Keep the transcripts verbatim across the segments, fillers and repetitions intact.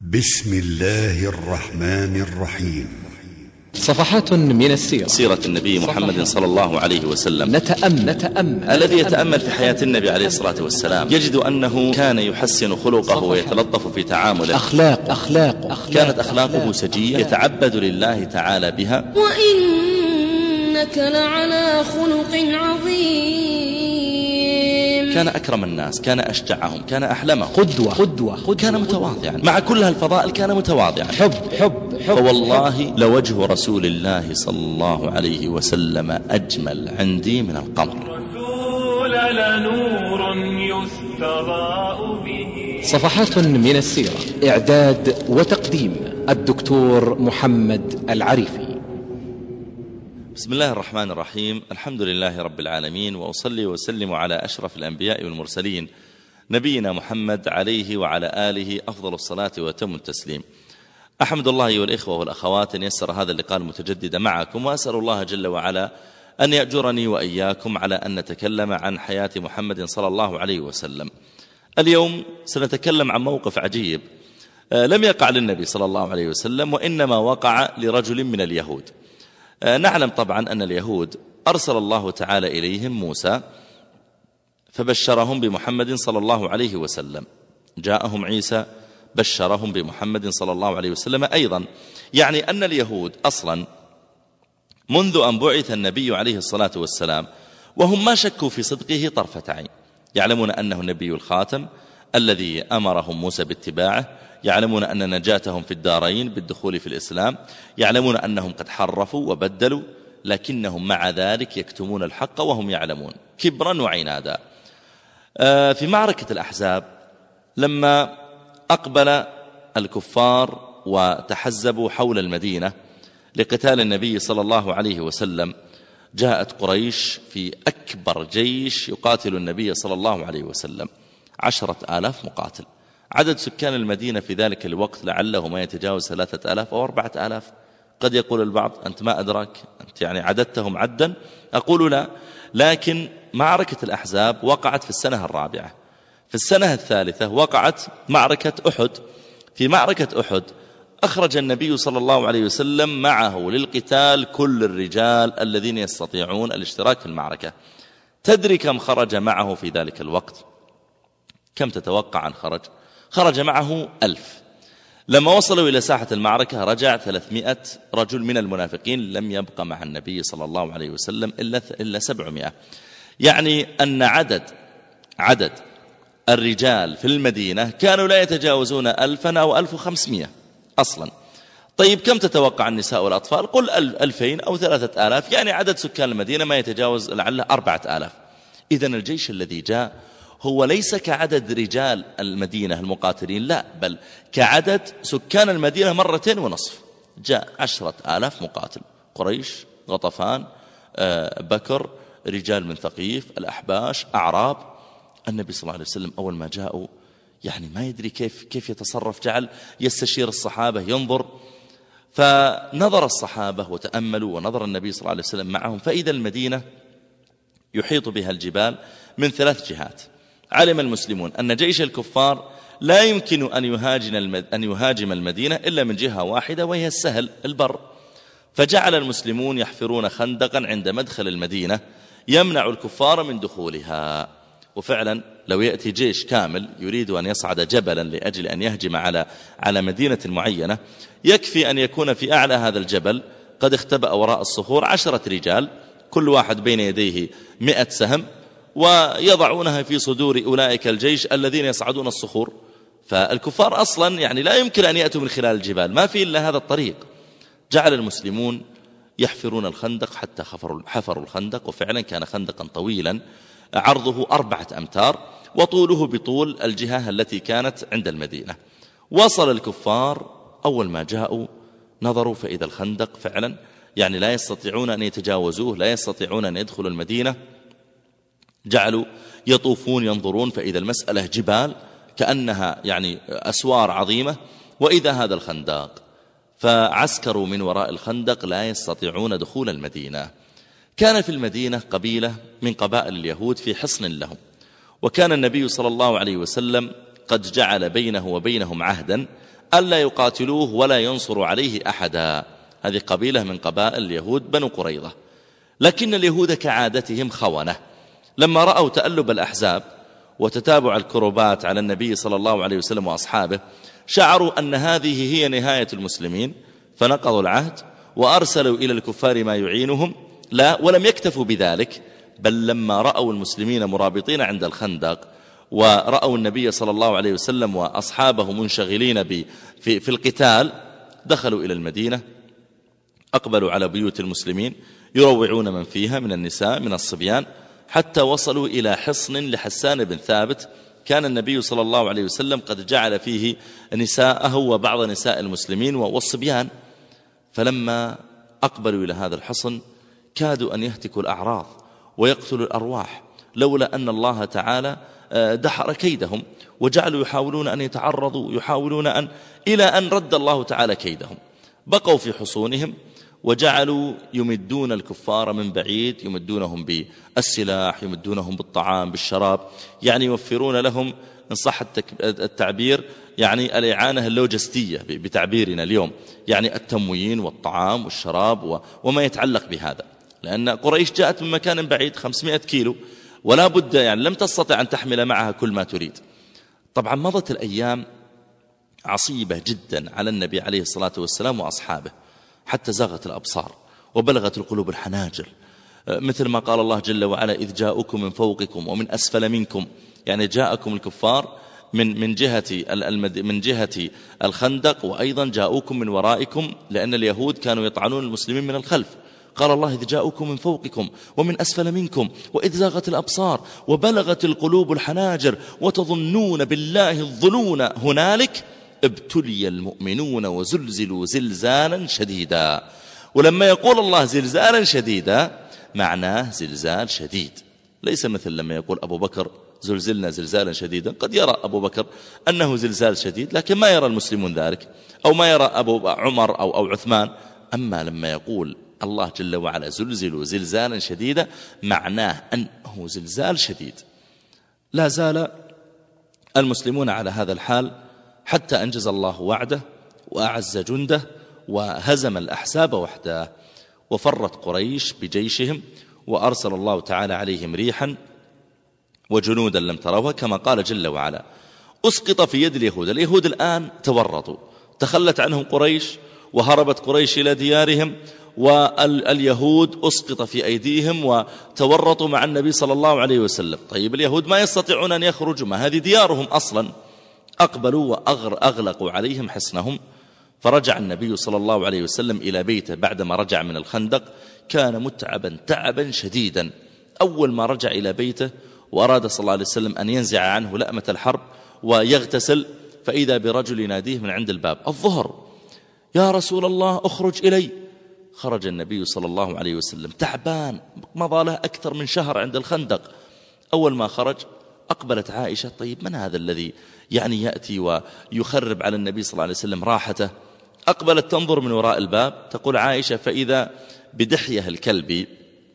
بسم الله الرحمن الرحيم. صفحات من السيرة، سيرة النبي محمد صلى الله عليه وسلم. نتأمل, نتأمل الذي يتأمل في حياة النبي عليه الصلاة والسلام يجد أنه كان يحسن خلقه ويتلطف في تعامله. أخلاق أخلاق, أخلاق كانت أخلاقه سجية يتعبد لله تعالى بها. وإنك لعلى خلق عظيم. كان أكرم الناس، كان أشجعهم، كان أحلمهم، قدوة قدوة, قدوة كان متواضعا مع كل هالفضائل، كان متواضعا. حب حب, حب فوالله لوجه رسول الله صلى الله عليه وسلم أجمل عندي من القمر. رسول لنور يستضاء به. صفحات من السيرة، إعداد وتقديم الدكتور محمد العريفي. بسم الله الرحمن الرحيم. الحمد لله رب العالمين، وأصلي وسلم على أشرف الأنبياء والمرسلين نبينا محمد عليه وعلى آله أفضل الصلاة وأتم التسليم. أحمد الله أيها الإخوة والأخوات أن يسر هذا اللقاء المتجدد معكم، وأسأل الله جل وعلا أن يأجرني وإياكم على أن نتكلم عن حياة محمد صلى الله عليه وسلم. اليوم سنتكلم عن موقف عجيب لم يقع للنبي صلى الله عليه وسلم، وإنما وقع لرجل من اليهود. نعلم طبعا أن اليهود أرسل الله تعالى إليهم موسى فبشرهم بمحمد صلى الله عليه وسلم، جاءهم عيسى بشرهم بمحمد صلى الله عليه وسلم أيضا. يعني أن اليهود أصلا منذ أن بعث النبي عليه الصلاة والسلام وهم ما شكوا في صدقه طرفة عين، يعلمون أنه النبي الخاتم الذي أمرهم موسى باتباعه، يعلمون أن نجاتهم في الدارين بالدخول في الإسلام، يعلمون أنهم قد حرفوا وبدلوا، لكنهم مع ذلك يكتمون الحق وهم يعلمون، كبرا وعنادا. في معركة الأحزاب لما أقبل الكفار وتحزبوا حول المدينة لقتال النبي صلى الله عليه وسلم، جاءت قريش في أكبر جيش يقاتل النبي صلى الله عليه وسلم، عشرة آلاف مقاتل. عدد سكان المدينة في ذلك الوقت لعله ما يتجاوز ثلاثة آلاف أو أربعة آلاف. قد يقول البعض أنت ما أدرك، أنت يعني عددتهم عدا. أقول لا، لكن معركة الأحزاب وقعت في السنة الرابعة. في السنة الثالثة وقعت معركة أحد. في معركة أحد أخرج النبي صلى الله عليه وسلم معه للقتال كل الرجال الذين يستطيعون الاشتراك في المعركة. تدري كم خرج معه في ذلك الوقت؟ كم تتوقع أن خرج؟ خرج معه ألف. لما وصلوا إلى ساحة المعركة رجع ثلاثمائة رجل من المنافقين، لم يبقى مع النبي صلى الله عليه وسلم إلا إلا سبعمائة. يعني أن عدد عدد الرجال في المدينة كانوا لا يتجاوزون ألفا أو ألف وخمسمائة أصلا. طيب كم تتوقع النساء والأطفال؟ قل ألفين أو ثلاثة آلاف، يعني عدد سكان المدينة ما يتجاوز لعله أربعة آلاف. إذن الجيش الذي جاء هو ليس كعدد رجال المدينة المقاتلين، لا، بل كعدد سكان المدينة مرتين ونصف. جاء عشرة آلاف مقاتل، قريش، غطفان، بكر، رجال من ثقيف، الأحباش، أعراب. النبي صلى الله عليه وسلم أول ما جاءوا يعني ما يدري كيف كيف يتصرف، جعل يستشير الصحابة، ينظر. فنظر الصحابة وتأملوا، ونظر النبي صلى الله عليه وسلم معهم، فإذا المدينة يحيط بها الجبال من ثلاث جهات. علم المسلمون أن جيش الكفار لا يمكن أن يهاجم أن يهاجم المدينة إلا من جهة واحدة، وهي السهل، البر. فجعل المسلمون يحفرون خندقا عند مدخل المدينة يمنع الكفار من دخولها. وفعلا لو يأتي جيش كامل يريد أن يصعد جبلا لأجل أن يهجم على على مدينة معينة، يكفي أن يكون في أعلى هذا الجبل قد اختبأ وراء الصخور عشرة رجال، كل واحد بين يديه مئة سهم، ويضعونها في صدور أولئك الجيش الذين يصعدون الصخور. فالكفار أصلا يعني لا يمكن أن يأتوا من خلال الجبال، ما في إلا هذا الطريق. جعل المسلمون يحفرون الخندق حتى حفروا, حفروا الخندق، وفعلا كان خندقا طويلا عرضه أربعة أمتار وطوله بطول الجهة التي كانت عند المدينة. وصل الكفار أول ما جاءوا نظروا فإذا الخندق فعلا يعني لا يستطيعون أن يتجاوزوه، لا يستطيعون أن يدخلوا المدينة. جعلوا يطوفون ينظرون فإذا المسألة جبال كأنها يعني أسوار عظيمة، وإذا هذا الخندق. فعسكروا من وراء الخندق لا يستطيعون دخول المدينة. كان في المدينة قبيلة من قبائل اليهود في حصن لهم، وكان النبي صلى الله عليه وسلم قد جعل بينه وبينهم عهدا ألا يقاتلوه ولا ينصروا عليه أحدا. هذه قبيلة من قبائل اليهود بنو قريظة. لكن اليهود كعادتهم خونة، لما رأوا تألب الأحزاب وتتابع الكروبات على النبي صلى الله عليه وسلم وأصحابه شعروا أن هذه هي نهاية المسلمين، فنقضوا العهد وأرسلوا إلى الكفار ما يعينهم. لا، ولم يكتفوا بذلك، بل لما رأوا المسلمين مرابطين عند الخندق ورأوا النبي صلى الله عليه وسلم وأصحابه منشغلين في, في القتال، دخلوا إلى المدينة، أقبلوا على بيوت المسلمين يروعون من فيها من النساء من الصبيان، حتى وصلوا إلى حصن لحسان بن ثابت كان النبي صلى الله عليه وسلم قد جعل فيه نساءه وبعض نساء المسلمين والصبيان. فلما أقبلوا إلى هذا الحصن كادوا أن يهتكوا الأعراض ويقتلوا الأرواح، لولا أن الله تعالى دحر كيدهم، وجعلوا يحاولون أن يتعرضوا، يحاولون أن إلى أن رد الله تعالى كيدهم. بقوا في حصونهم وجعلوا يمدون الكفار من بعيد، يمدونهم بالسلاح، يمدونهم بالطعام بالشراب، يعني يوفرون لهم إن صح التعبير يعني الإعانة اللوجستية بتعبيرنا اليوم، يعني التموين والطعام والشراب وما يتعلق بهذا، لأن قريش جاءت من مكان بعيد خمسمائة كيلو، ولا بد يعني لم تستطع أن تحمل معها كل ما تريد. طبعا مضت الأيام عصيبة جدا على النبي عليه الصلاة والسلام وأصحابه، حتى زاغت الأبصار وبلغت القلوب الحناجر، مثل ما قال الله جل وعلا: إذ جاءكم من فوقكم ومن أسفل منكم، يعني جاءكم الكفار من من جهة من جهة الخندق، وأيضا جاءوكم من ورائكم، لأن اليهود كانوا يطعنون المسلمين من الخلف. قال الله: إذ جاءكم من فوقكم ومن أسفل منكم وإذ زاغت الأبصار وبلغت القلوب الحناجر وتظنون بالله الظنون هنالك ابتلي المؤمنون وزلزلوا زلزالا شديدا. ولما يقول الله زلزالا شديدا معناه زلزال شديد، ليس مثل لما يقول أبو بكر زلزلنا زلزالا شديدا. قد يرى أبو بكر أنه زلزال شديد، لكن ما يرى المسلمون ذلك، أو ما يرى أبو عمر أو, أو عثمان. أما لما يقول الله جل وعلا زلزلوا زلزالا شديدا معناه أنه زلزال شديد. لا زال المسلمون على هذا الحال حتى أنجز الله وعده وأعز جنده وهزم الأحزاب وحده، وفرت قريش بجيشهم، وأرسل الله تعالى عليهم ريحا وجنودا لم تروها، كما قال جل وعلا: أسقط في يد اليهود. اليهود الآن تورطوا، تخلت عنهم قريش وهربت قريش إلى ديارهم، واليهود أسقط في أيديهم وتورطوا مع النبي صلى الله عليه وسلم. طيب اليهود ما يستطيعون أن يخرجوا، ما هذه ديارهم أصلا. أقبلوا وأغلقوا عليهم حصنهم. فرجع النبي صلى الله عليه وسلم إلى بيته بعدما رجع من الخندق، كان متعبا تعبا شديدا. أول ما رجع إلى بيته وأراد صلى الله عليه وسلم أن ينزع عنه لأمة الحرب ويغتسل، فإذا برجل يناديه من عند الباب: الظهر، يا رسول الله أخرج إلي. خرج النبي صلى الله عليه وسلم تعبان، مضى له أكثر من شهر عند الخندق. أول ما خرج أقبلت عائشة: طيب من هذا الذي يعني يأتي ويخرب على النبي صلى الله عليه وسلم راحته؟ أقبلت تنظر من وراء الباب، تقول عائشة: فإذا بدحية الكلبي،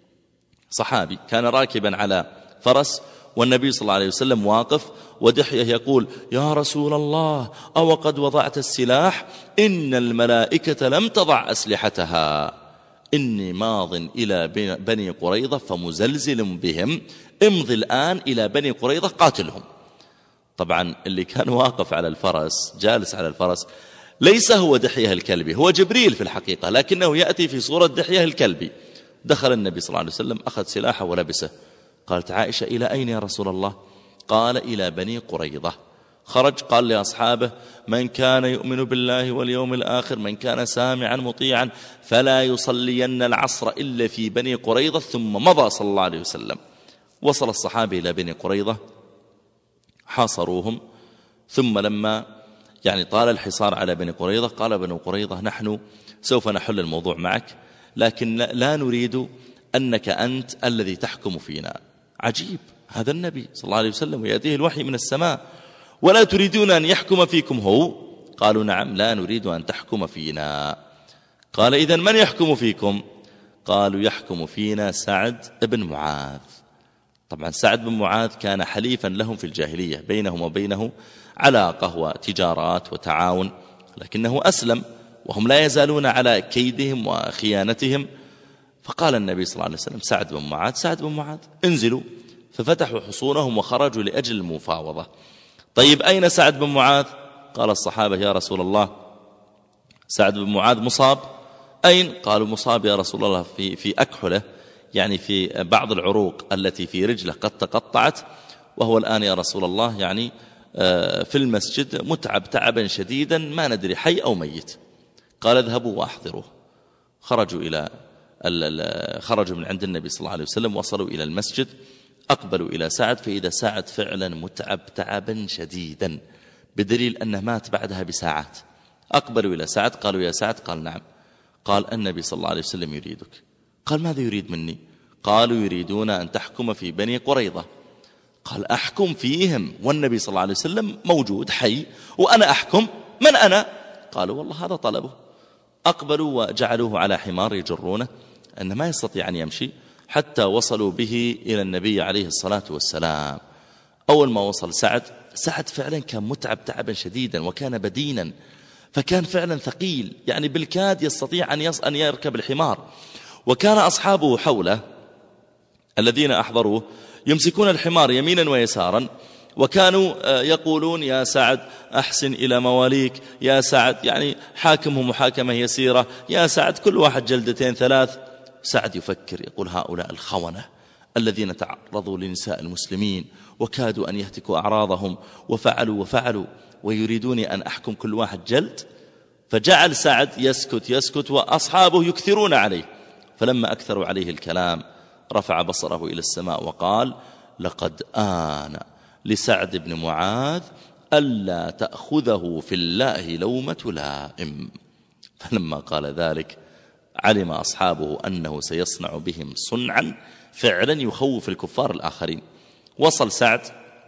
صحابي كان راكبا على فرس والنبي صلى الله عليه وسلم واقف، ودحية يقول: يا رسول الله أو قد وضعت السلاح؟ إن الملائكة لم تضع أسلحتها، إني ماض إلى بني قريظة فمزلزل بهم، امضي الآن إلى بني قريظة قاتلهم. طبعا اللي كان واقف على الفرس جالس على الفرس ليس هو دحية الكلبي، هو جبريل في الحقيقة، لكنه يأتي في صورة دحية الكلبي. دخل النبي صلى الله عليه وسلم، أخذ سلاحه ولبسه. قالت عائشة: إلى أين يا رسول الله؟ قال: إلى بني قريظة. خرج قال لأصحابه: من كان يؤمن بالله واليوم الآخر، من كان سامعا مطيعا، فلا يصلين العصر إلا في بني قريظة. ثم مضى صلى الله عليه وسلم. وصل الصحابة إلى بني قريظة، حاصروهم. ثم لما يعني طال الحصار على بني قريظة، قال بني قريظة: نحن سوف نحل الموضوع معك، لكن لا نريد أنك أنت الذي تحكم فينا. عجيب، هذا النبي صلى الله عليه وسلم ويأتيه الوحي من السماء، ولا تريدون أن يحكم فيكم هو؟ قالوا: نعم، لا نريد أن تحكم فينا. قال: إذن من يحكم فيكم؟ قالوا: يحكم فينا سعد بن معاذ. طبعا سعد بن معاذ كان حليفا لهم في الجاهلية، بينهم وبينه علاقة وتجارات وتعاون. لكنه أسلم وهم لا يزالون على كيدهم وخيانتهم. فقال النبي صلى الله عليه وسلم سعد بن معاذ سعد بن معاذ انزلوا، ففتحوا حصونهم وخرجوا لأجل المفاوضة. طيب أين سعد بن معاذ؟ قال الصحابة يا رسول الله سعد بن معاذ مصاب. أين؟ قالوا مصاب يا رسول الله في, في أكحله، يعني في بعض العروق التي في رجله قد تقطعت، وهو الآن يا رسول الله يعني في المسجد متعب تعبا شديدا ما ندري حي أو ميت. قال اذهبوا وأحضروه. خرجوا إلى خرجوا من عند النبي صلى الله عليه وسلم، وصلوا إلى المسجد، أقبلوا إلى سعد، فإذا سعد فعلا متعب تعبا شديدا بدليل أنه مات بعدها بساعات. أقبلوا إلى سعد قالوا يا سعد، قال نعم. قال النبي صلى الله عليه وسلم يريدك. قال ماذا يريد مني؟ قالوا يريدون أن تحكم في بني قريظة. قال أحكم فيهم والنبي صلى الله عليه وسلم موجود حي وأنا أحكم؟ من أنا؟ قالوا والله هذا طلبه. أقبلوا وجعلوه على حمار يجرونه، أنه ما يستطيع أن يمشي، حتى وصلوا به إلى النبي عليه الصلاة والسلام. أول ما وصل سعد سعد فعلا كان متعب تعبا شديدا وكان بدينا، فكان فعلا ثقيل، يعني بالكاد يستطيع أن, يص... أن يركب الحمار. وكان أصحابه حوله الذين أحضروه يمسكون الحمار يمينا ويسارا، وكانوا يقولون يا سعد أحسن إلى مواليك، يا سعد يعني حاكمهم محاكمة يسيرة، يا سعد كل واحد جلدتين ثلاث. سعد يفكر يقول هؤلاء الخونة الذين تعرضوا لنساء المسلمين وكادوا أن يهتكوا أعراضهم وفعلوا وفعلوا ويريدوني أن أحكم كل واحد جلد. فجعل سعد يسكت يسكت وأصحابه يكثرون عليه. فلما أكثروا عليه الكلام رفع بصره إلى السماء وقال لقد آن لسعد بن معاذ ألا تأخذه في الله لومة لائم. فلما قال ذلك علم أصحابه أنه سيصنع بهم صنعا فعلا يخوف الكفار الآخرين. وصل سعد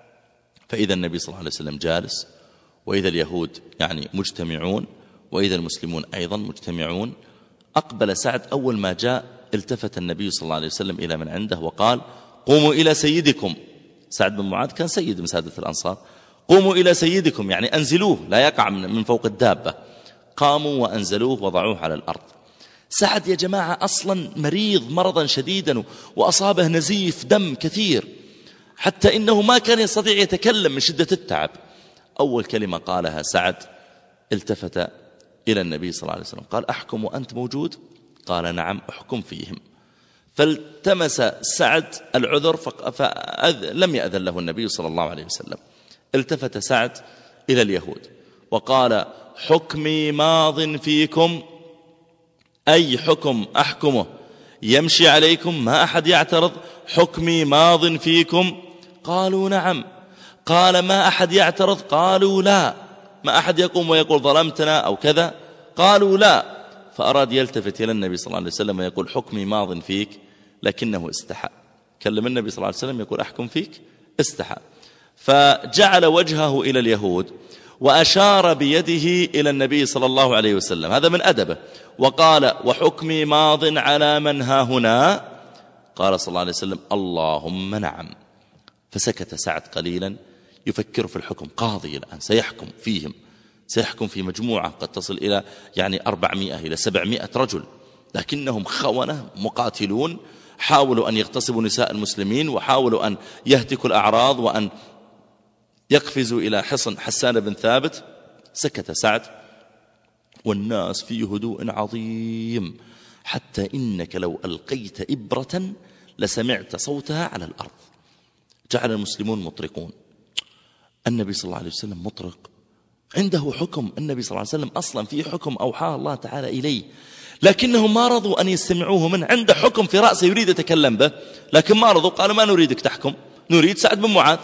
فإذا النبي صلى الله عليه وسلم جالس، وإذا اليهود يعني مجتمعون، وإذا المسلمون أيضا مجتمعون. أقبل سعد، أول ما جاء التفت النبي صلى الله عليه وسلم إلى من عنده وقال قوموا إلى سيدكم. سعد بن معاذ كان سيد من سادة الأنصار. قوموا إلى سيدكم يعني أنزلوه لا يقع من فوق الدابة. قاموا وأنزلوه وضعوه على الأرض. سعد يا جماعة أصلا مريض مرضا شديدا وأصابه نزيف دم كثير، حتى إنه ما كان يستطيع يتكلم من شدة التعب. أول كلمة قالها سعد التفت إلى النبي صلى الله عليه وسلم قال أحكم وأنت موجود؟ قال نعم أحكم فيهم. فالتمس سعد العذر فلم يأذن له النبي صلى الله عليه وسلم. التفت سعد إلى اليهود وقال حكمي ماض فيكم، أي حكم أحكمه يمشي عليكم ما أحد يعترض، حكمي ماض فيكم. قالوا نعم. قال ما أحد يعترض؟ قالوا لا. ما أحد يقوم ويقول ظلمتنا أو كذا؟ قالوا لا. فأراد يلتفت إلى النبي صلى الله عليه وسلم ويقول حكمي ماض فيك، لكنه استحى. كلم النبي صلى الله عليه وسلم يقول أحكم فيك، استحى. فجعل وجهه إلى اليهود وأشار بيده إلى النبي صلى الله عليه وسلم، هذا من أدبه، وقال وحكمي ماض على من ها هنا؟ قال صلى الله عليه وسلم اللهم نعم. فسكت سعد قليلا يفكر في الحكم. قاضي الآن سيحكم فيهم، سيحكم في مجموعة قد تصل إلى يعني أربعمائة إلى سبعمائة رجل، لكنهم خونة مقاتلون حاولوا أن يغتصبوا نساء المسلمين وحاولوا أن يهتكوا الأعراض وأن يقفزوا إلى حصن حسان بن ثابت. سكت سعد والناس في هدوء عظيم، حتى إنك لو ألقيت إبرة لسمعت صوتها على الأرض. جعل المسلمون مطرقون. النبي صلى الله عليه وسلم مطرق، عنده حكم. النبي صلى الله عليه وسلم أصلا في حكم أوحاه الله تعالى إليه، لكنهم ما رضوا أن يستمعوه منه. عنده حكم في رأسه يريد يتكلم به، لكن ما رضوا، قالوا ما نريدك تحكم، نريد سعد بن معاذ.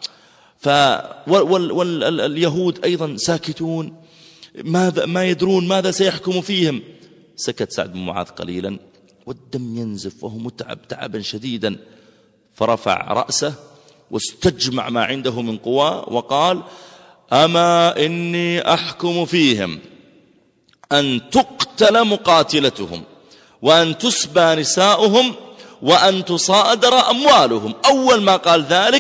واليهود أيضا ساكتون، ماذا ما يدرون ماذا سيحكم فيهم. سكت سعد بن معاذ قليلا والدم ينزف وهو متعب تعبا شديدا، فرفع رأسه واستجمع ما عنده من قوى وقال أما إني أحكم فيهم أن تقتل مقاتلتهم وأن تسبى نساؤهم وأن تصادر أموالهم. أول ما قال ذلك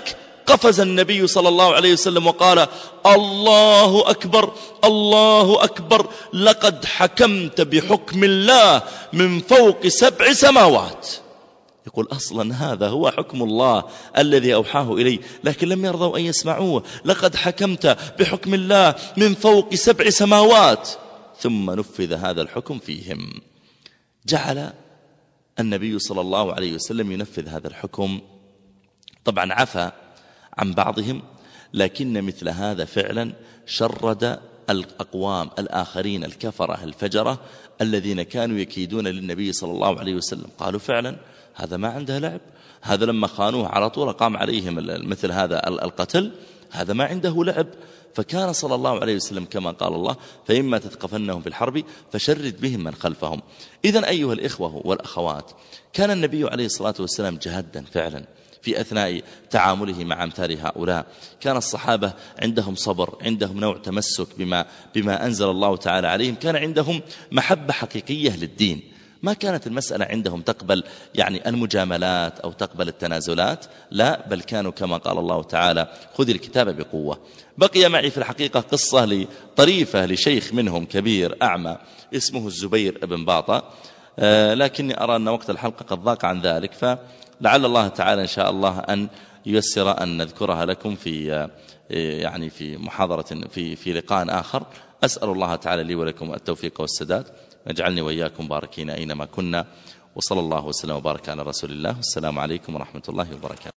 قفز النبي صلى الله عليه وسلم وقال: الله أكبر الله أكبر، لقد حكمت بحكم الله من فوق سبع سماوات. يقول أصلا هذا هو حكم الله الذي أوحاه إلي، لكن لم يرضوا أن يسمعوه. لقد حكمت بحكم الله من فوق سبع سماوات. ثم نفذ هذا الحكم فيهم. جعل النبي صلى الله عليه وسلم ينفذ هذا الحكم. طبعا عفى عن بعضهم، لكن مثل هذا فعلا شرد الأقوام الآخرين الكفرة الفجرة الذين كانوا يكيدون للنبي صلى الله عليه وسلم. قالوا فعلا هذا ما عنده لعب، هذا لما خانوه على طول قام عليهم مثل هذا القتل، هذا ما عنده لعب. فكان صلى الله عليه وسلم كما قال الله: فإما تثقفنهم في الحرب فشرد بهم من خلفهم. إذن أيها الإخوة والأخوات، كان النبي عليه الصلاة والسلام جهدا فعلا في أثناء تعامله مع أمثال هؤلاء. كان الصحابة عندهم صبر، عندهم نوع تمسك بما, بما أنزل الله تعالى عليهم، كان عندهم محبة حقيقية للدين. ما كانت المسألة عندهم تقبل يعني المجاملات أو تقبل التنازلات، لا، بل كانوا كما قال الله تعالى: خذ الكتاب بقوة. بقي معي في الحقيقة قصة طريفة لشيخ منهم كبير أعمى اسمه الزبير بن باطة، آه لكني أرى أن وقت الحلقة قد ضاق عن ذلك، فلعل الله تعالى إن شاء الله أن ييسر أن نذكرها لكم في يعني في محاضرة في في لقاء آخر. أسأل الله تعالى لي ولكم التوفيق والسداد، واجعلني وإياكم باركين أينما كنا، وصلى الله وسلم وبارك على رسول الله. السلام عليكم ورحمة الله وبركاته.